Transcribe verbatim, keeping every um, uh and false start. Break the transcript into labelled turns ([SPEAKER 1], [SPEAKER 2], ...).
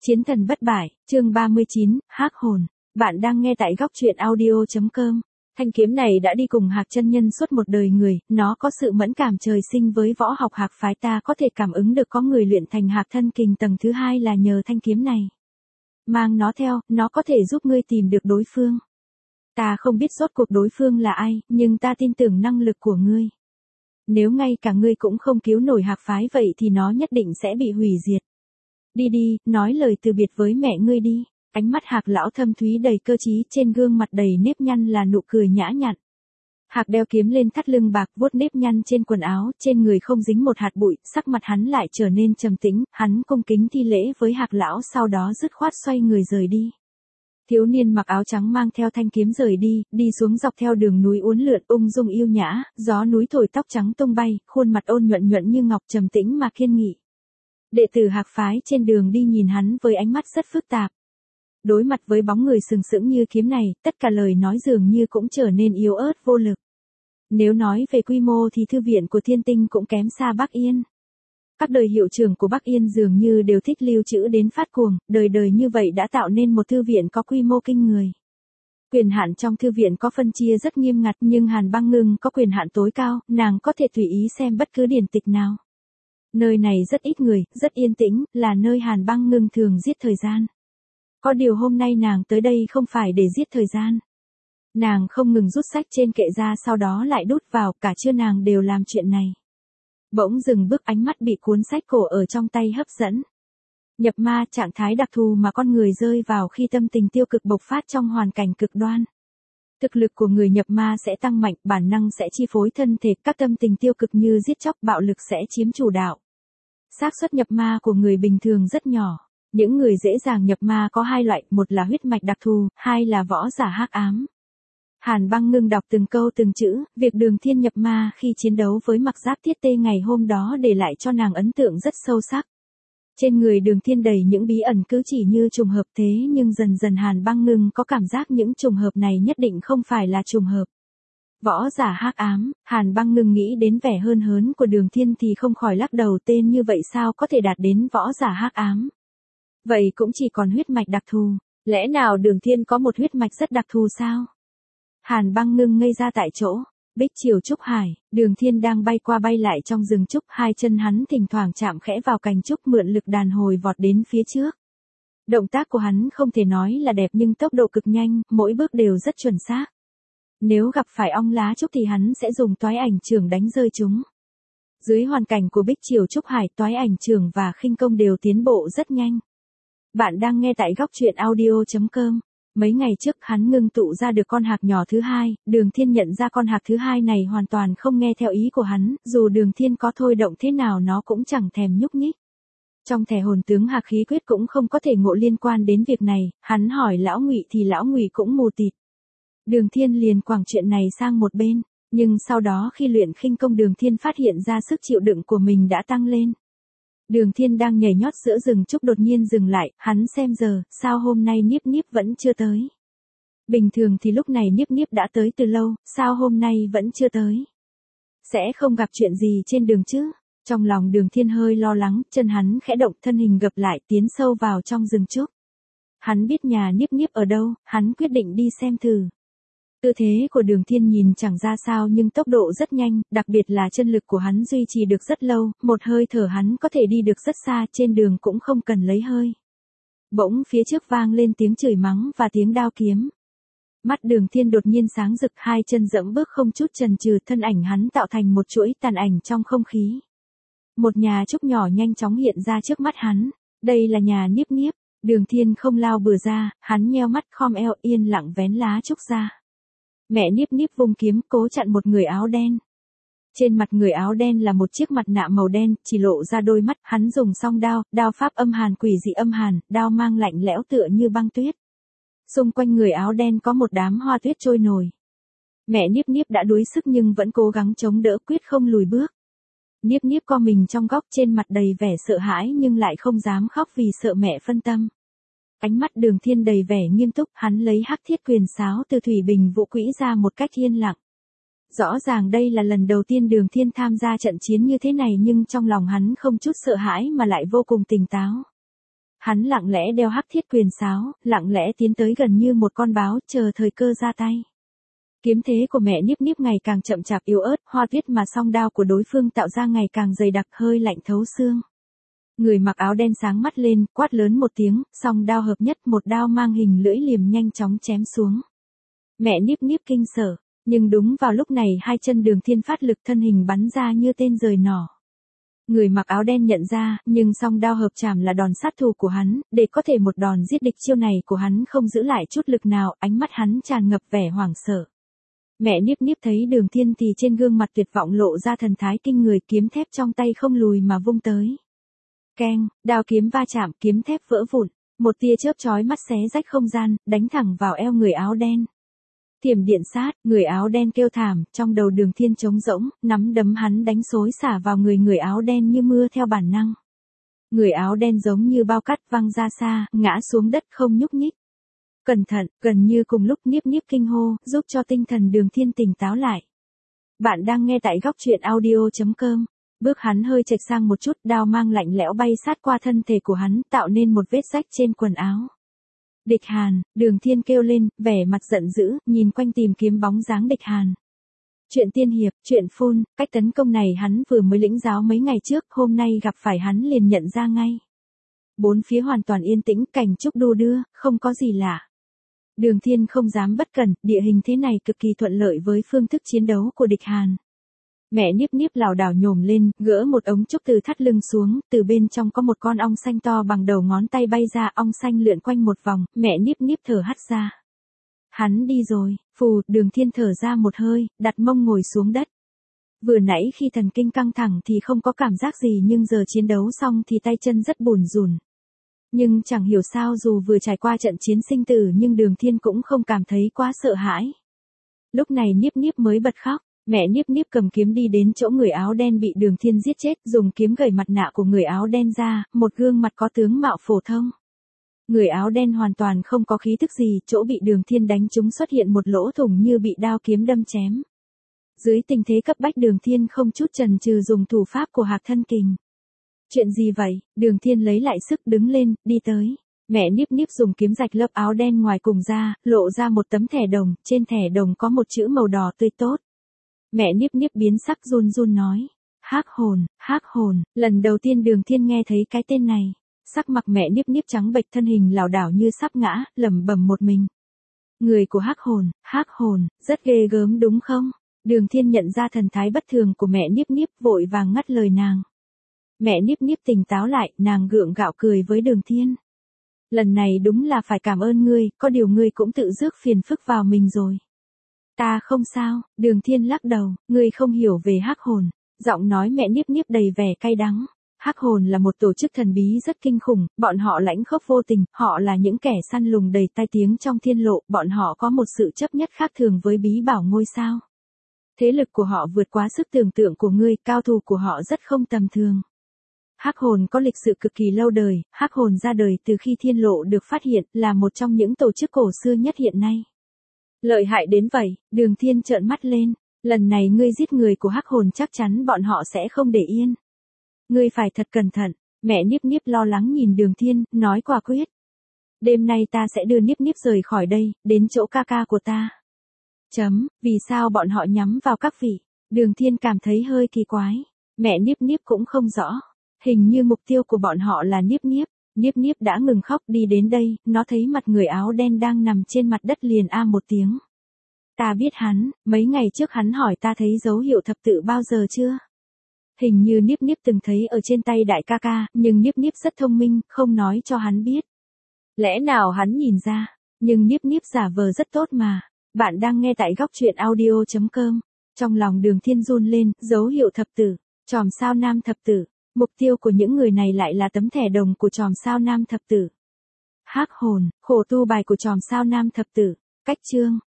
[SPEAKER 1] Chiến thần bất bại, chương ba mươi chín, Hắc hồn. Bạn đang nghe tại góc truyện audio chấm com. Thanh kiếm này đã đi cùng Hạc chân nhân suốt một đời người, nó có sự mẫn cảm trời sinh với võ học Hạc phái, ta có thể cảm ứng được có người luyện thành Hạc thân kình tầng thứ hai là nhờ thanh kiếm này. Mang nó theo, nó có thể giúp ngươi tìm được đối phương. Ta không biết rốt cuộc đối phương là ai, nhưng ta tin tưởng năng lực của ngươi. Nếu ngay cả ngươi cũng không cứu nổi Hạc phái vậy thì nó nhất định sẽ bị hủy diệt. Đi đi, nói lời từ biệt với mẹ ngươi đi. Ánh mắt Hạc lão thâm thúy đầy cơ trí, trên gương mặt đầy nếp nhăn là nụ cười nhã nhặn. Hạc đeo kiếm lên thắt lưng bạc, vuốt nếp nhăn trên quần áo, trên người không dính một hạt bụi, sắc mặt hắn lại trở nên trầm tĩnh, hắn cung kính thi lễ với Hạc lão, sau đó dứt khoát xoay người rời đi. Thiếu niên mặc áo trắng mang theo thanh kiếm rời đi, đi xuống dọc theo đường núi uốn lượn ung dung yêu nhã, gió núi thổi tóc trắng tung bay, khuôn mặt ôn nhuận nhuận như ngọc, trầm tĩnh mà kiên nghị. Đệ tử Hạc phái trên đường đi nhìn hắn với ánh mắt rất phức tạp. Đối mặt với bóng người sừng sững như kiếm này, tất cả lời nói dường như cũng trở nên yếu ớt vô lực. Nếu nói về quy mô thì thư viện của Thiên Tinh cũng kém xa Bắc Yên. Các đời hiệu trưởng của Bắc Yên dường như đều thích lưu trữ đến phát cuồng, đời đời như vậy đã tạo nên một thư viện có quy mô kinh người. Quyền hạn trong thư viện có phân chia rất nghiêm ngặt, nhưng Hàn Băng Ngưng có quyền hạn tối cao, nàng có thể tùy ý xem bất cứ điển tịch nào. Nơi này rất ít người, rất yên tĩnh, là nơi Hàn Băng Ngưng thường giết thời gian. Có điều hôm nay nàng tới đây không phải để giết thời gian. Nàng không ngừng rút sách trên kệ ra, sau đó lại đút vào, cả trưa nàng đều làm chuyện này. Bỗng dừng bước, ánh mắt bị cuốn sách cổ ở trong tay hấp dẫn. Nhập ma, trạng thái đặc thù mà con người rơi vào khi tâm tình tiêu cực bộc phát trong hoàn cảnh cực đoan. Thực lực của người nhập ma sẽ tăng mạnh, bản năng sẽ chi phối thân thể, các tâm tình tiêu cực như giết chóc, bạo lực sẽ chiếm chủ đạo. Xác suất nhập ma của người bình thường rất nhỏ. Những người dễ dàng nhập ma có hai loại, một là huyết mạch đặc thù, hai là võ giả hắc ám. Hàn Băng Ngưng đọc từng câu từng chữ, việc Đường Thiên nhập ma khi chiến đấu với Mặc Giáp Thiết Tê ngày hôm đó để lại cho nàng ấn tượng rất sâu sắc. Trên người Đường Thiên đầy những bí ẩn cứ chỉ như trùng hợp, thế nhưng dần dần Hàn Băng Ngưng có cảm giác những trùng hợp này nhất định không phải là trùng hợp. Võ giả hắc ám, Hàn Băng Ngưng nghĩ đến vẻ hơn hớn của Đường Thiên thì không khỏi lắc đầu, tên như vậy sao có thể đạt đến võ giả hắc ám. Vậy cũng chỉ còn huyết mạch đặc thù, lẽ nào Đường Thiên có một huyết mạch rất đặc thù sao? Hàn Băng Ngưng ngây ra tại chỗ. Bích Triều Trúc Hải, Đường Thiên đang bay qua bay lại trong rừng trúc, hai chân hắn thỉnh thoảng chạm khẽ vào cành trúc, mượn lực đàn hồi vọt đến phía trước. Động tác của hắn không thể nói là đẹp nhưng tốc độ cực nhanh, mỗi bước đều rất chuẩn xác. Nếu gặp phải ong lá trúc thì hắn sẽ dùng toái ảnh chưởng đánh rơi chúng. Dưới hoàn cảnh của Bích Triều Trúc Hải, toái ảnh chưởng và khinh công đều tiến bộ rất nhanh. Bạn đang nghe tại góc truyện audio chấm com. Mấy ngày trước hắn ngưng tụ ra được con hạc nhỏ thứ hai, Đường Thiên nhận ra con hạc thứ hai này hoàn toàn không nghe theo ý của hắn, dù Đường Thiên có thôi động thế nào nó cũng chẳng thèm nhúc nhích. Trong thẻ hồn tướng Hạc khí quyết cũng không có thể ngộ liên quan đến việc này, hắn hỏi Lão Ngụy thì Lão Ngụy cũng mù tịt. Đường Thiên liền quẳng chuyện này sang một bên, nhưng sau đó khi luyện khinh công Đường Thiên phát hiện ra sức chịu đựng của mình đã tăng lên. Đường Thiên đang nhảy nhót giữa rừng trúc đột nhiên dừng lại, hắn xem giờ, sao hôm nay Niếp Niếp vẫn chưa tới. Bình thường thì lúc này Niếp Niếp đã tới từ lâu, sao hôm nay vẫn chưa tới. Sẽ không gặp chuyện gì trên đường chứ? Trong lòng Đường Thiên hơi lo lắng, chân hắn khẽ động, thân hình gập lại, tiến sâu vào trong rừng trúc. Hắn biết nhà Niếp Niếp ở đâu, hắn quyết định đi xem thử. Tư thế của Đường Thiên nhìn chẳng ra sao nhưng tốc độ rất nhanh, đặc biệt là chân lực của hắn duy trì được rất lâu, một hơi thở hắn có thể đi được rất xa, trên đường cũng không cần lấy hơi. Bỗng phía trước vang lên tiếng chửi mắng và tiếng đao kiếm. Mắt Đường Thiên đột nhiên sáng rực, hai chân dẫm bước không chút chần chừ, thân ảnh hắn tạo thành một chuỗi tàn ảnh trong không khí. Một nhà trúc nhỏ nhanh chóng hiện ra trước mắt hắn, đây là nhà Niếp Niếp. Đường Thiên không lao bừa ra, hắn nheo mắt khom eo yên lặng vén lá trúc ra. Mẹ Niếp Niếp vung kiếm cố chặn một người áo đen. Trên mặt người áo đen là một chiếc mặt nạ màu đen, chỉ lộ ra đôi mắt, hắn dùng song đao, đao pháp âm hàn quỷ dị âm hàn, đao mang lạnh lẽo tựa như băng tuyết. Xung quanh người áo đen có một đám hoa tuyết trôi nổi. Mẹ Niếp Niếp đã đuối sức nhưng vẫn cố gắng chống đỡ, quyết không lùi bước. Niếp Niếp co mình trong góc, trên mặt đầy vẻ sợ hãi nhưng lại không dám khóc vì sợ mẹ phân tâm. Ánh mắt Đường Thiên đầy vẻ nghiêm túc, hắn lấy hắc thiết quyền sáo từ thủy bình vũ quỹ ra một cách yên lặng. Rõ ràng đây là lần đầu tiên Đường Thiên tham gia trận chiến như thế này nhưng trong lòng hắn không chút sợ hãi mà lại vô cùng tỉnh táo. Hắn lặng lẽ đeo hắc thiết quyền sáo, lặng lẽ tiến tới gần như một con báo, chờ thời cơ ra tay. Kiếm thế của mẹ Niếp Niếp ngày càng chậm chạp yếu ớt, hoa tuyết mà song đao của đối phương tạo ra ngày càng dày đặc, hơi lạnh thấu xương. Người mặc áo đen sáng mắt lên, quát lớn một tiếng, song đao hợp nhất, một đao mang hình lưỡi liềm nhanh chóng chém xuống. Mẹ Niếp Niếp kinh sợ, nhưng đúng vào lúc này hai chân Đường Thiên phát lực, thân hình bắn ra như tên rời nỏ. Người mặc áo đen nhận ra, nhưng song đao hợp chảm là đòn sát thủ của hắn, để có thể một đòn giết địch, chiêu này của hắn không giữ lại chút lực nào, ánh mắt hắn tràn ngập vẻ hoảng sợ. Mẹ Niếp Niếp thấy Đường Thiên thì trên gương mặt tuyệt vọng lộ ra thần thái kinh người, kiếm thép trong tay không lùi mà vung tới. Keng, đao kiếm va chạm, kiếm thép vỡ vụn, một tia chớp chói mắt xé rách không gian, đánh thẳng vào eo người áo đen. Thiểm điện sát, người áo đen kêu thảm, trong đầu Đường Thiên trống rỗng, nắm đấm hắn đánh xối xả vào người người áo đen như mưa theo bản năng. Người áo đen giống như bao cát văng ra xa, ngã xuống đất không nhúc nhích. Cẩn thận, gần như cùng lúc Niếp Niếp kinh hô, giúp cho tinh thần Đường Thiên tỉnh táo lại. Bạn đang nghe tại góc truyện audio chấm com. Bước hắn hơi chệch sang một chút, đao mang lạnh lẽo bay sát qua thân thể của hắn, tạo nên một vết rách trên quần áo. Địch Hàn, Đường Thiên kêu lên, vẻ mặt giận dữ, nhìn quanh tìm kiếm bóng dáng Địch Hàn. Chuyện tiên hiệp, chuyện phun, cách tấn công này hắn vừa mới lĩnh giáo mấy ngày trước, hôm nay gặp phải hắn liền nhận ra ngay. Bốn phía hoàn toàn yên tĩnh, cảnh trúc đu đưa, không có gì lạ. Đường Thiên không dám bất cẩn, địa hình thế này cực kỳ thuận lợi với phương thức chiến đấu của Địch Hàn. Mẹ Niếp Niếp lảo đảo nhổm lên, gỡ một ống trúc từ thắt lưng xuống, từ bên trong có một con ong xanh to bằng đầu ngón tay bay ra, ong xanh lượn quanh một vòng, mẹ Niếp Niếp thở hắt ra. Hắn đi rồi, phù, Đường Thiên thở ra một hơi, đặt mông ngồi xuống đất. Vừa nãy khi thần kinh căng thẳng thì không có cảm giác gì, nhưng giờ chiến đấu xong thì tay chân rất bủn rủn. Nhưng chẳng hiểu sao dù vừa trải qua trận chiến sinh tử nhưng Đường Thiên cũng không cảm thấy quá sợ hãi. Lúc này Niếp Niếp mới bật khóc. Mẹ Niếp Niếp cầm kiếm đi đến chỗ người áo đen bị Đường Thiên giết chết, dùng kiếm gẩy mặt nạ của người áo đen ra, một gương mặt có tướng mạo phổ thông. Người áo đen hoàn toàn không có khí thức gì, chỗ bị Đường Thiên đánh trúng xuất hiện một lỗ thủng như bị đao kiếm đâm chém. Dưới tình thế cấp bách Đường Thiên không chút chần chừ dùng thủ pháp của Hạc Thân Kình. Chuyện gì vậy? Đường Thiên lấy lại sức đứng lên, đi tới. Mẹ Niếp Niếp dùng kiếm rạch lớp áo đen ngoài cùng ra, lộ ra một tấm thẻ đồng, trên thẻ đồng có một chữ màu đỏ tươi tốt. Mẹ Niếp Niếp biến sắc run run nói. Hắc hồn, hắc hồn, lần đầu tiên Đường Thiên nghe thấy cái tên này. Sắc mặt mẹ Niếp Niếp trắng bệch, thân hình lảo đảo như sắp ngã, lẩm bẩm một mình. Người của hắc hồn, hắc hồn, rất ghê gớm đúng không? Đường Thiên nhận ra thần thái bất thường của mẹ Niếp Niếp, vội vàng ngắt lời nàng. Mẹ Niếp Niếp tỉnh táo lại, nàng gượng gạo cười với Đường Thiên. Lần này đúng là phải cảm ơn ngươi, có điều ngươi cũng tự rước phiền phức vào mình rồi. Ta không sao, Đường Thiên lắc đầu, ngươi không hiểu về hắc hồn. Giọng nói mẹ Niếp Niếp đầy vẻ cay đắng. Hắc hồn là một tổ chức thần bí rất kinh khủng, bọn họ lãnh khốc vô tình, họ là những kẻ săn lùng đầy tai tiếng trong thiên lộ, bọn họ có một sự chấp nhất khác thường với bí bảo ngôi sao. Thế lực của họ vượt quá sức tưởng tượng của ngươi, cao thủ của họ rất không tầm thường. Hắc hồn có lịch sử cực kỳ lâu đời, hắc hồn ra đời từ khi thiên lộ được phát hiện, là một trong những tổ chức cổ xưa nhất hiện nay. Lợi hại đến vậy, Đường Thiên trợn mắt lên, lần này ngươi giết người của hắc hồn chắc chắn bọn họ sẽ không để yên. Ngươi phải thật cẩn thận, mẹ Niếp Niếp lo lắng nhìn Đường Thiên, nói quả quyết. Đêm nay ta sẽ đưa Niếp Niếp rời khỏi đây, đến chỗ ca ca của ta. Chấm, vì sao bọn họ nhắm vào các vị? Đường Thiên cảm thấy hơi kỳ quái, mẹ Niếp Niếp cũng không rõ. Hình như mục tiêu của bọn họ là Niếp Niếp. Niếp Niếp đã ngừng khóc đi đến đây, nó thấy mặt người áo đen đang nằm trên mặt đất liền a một tiếng. Ta biết hắn, mấy ngày trước hắn hỏi ta thấy dấu hiệu thập tự bao giờ chưa? Hình như Niếp Niếp từng thấy ở trên tay đại ca ca, nhưng Niếp Niếp rất thông minh, không nói cho hắn biết. Lẽ nào hắn nhìn ra, nhưng Niếp Niếp giả vờ rất tốt mà. Bạn đang nghe tại góc truyện audio chấm com. Trong lòng Đường Thiên run lên, dấu hiệu thập tử, chòm sao nam thập tử. Mục tiêu của những người này lại là tấm thẻ đồng của chòm sao nam thập tử. Hắc hồn, khổ tu bài của chòm sao nam thập tử. Cách chương,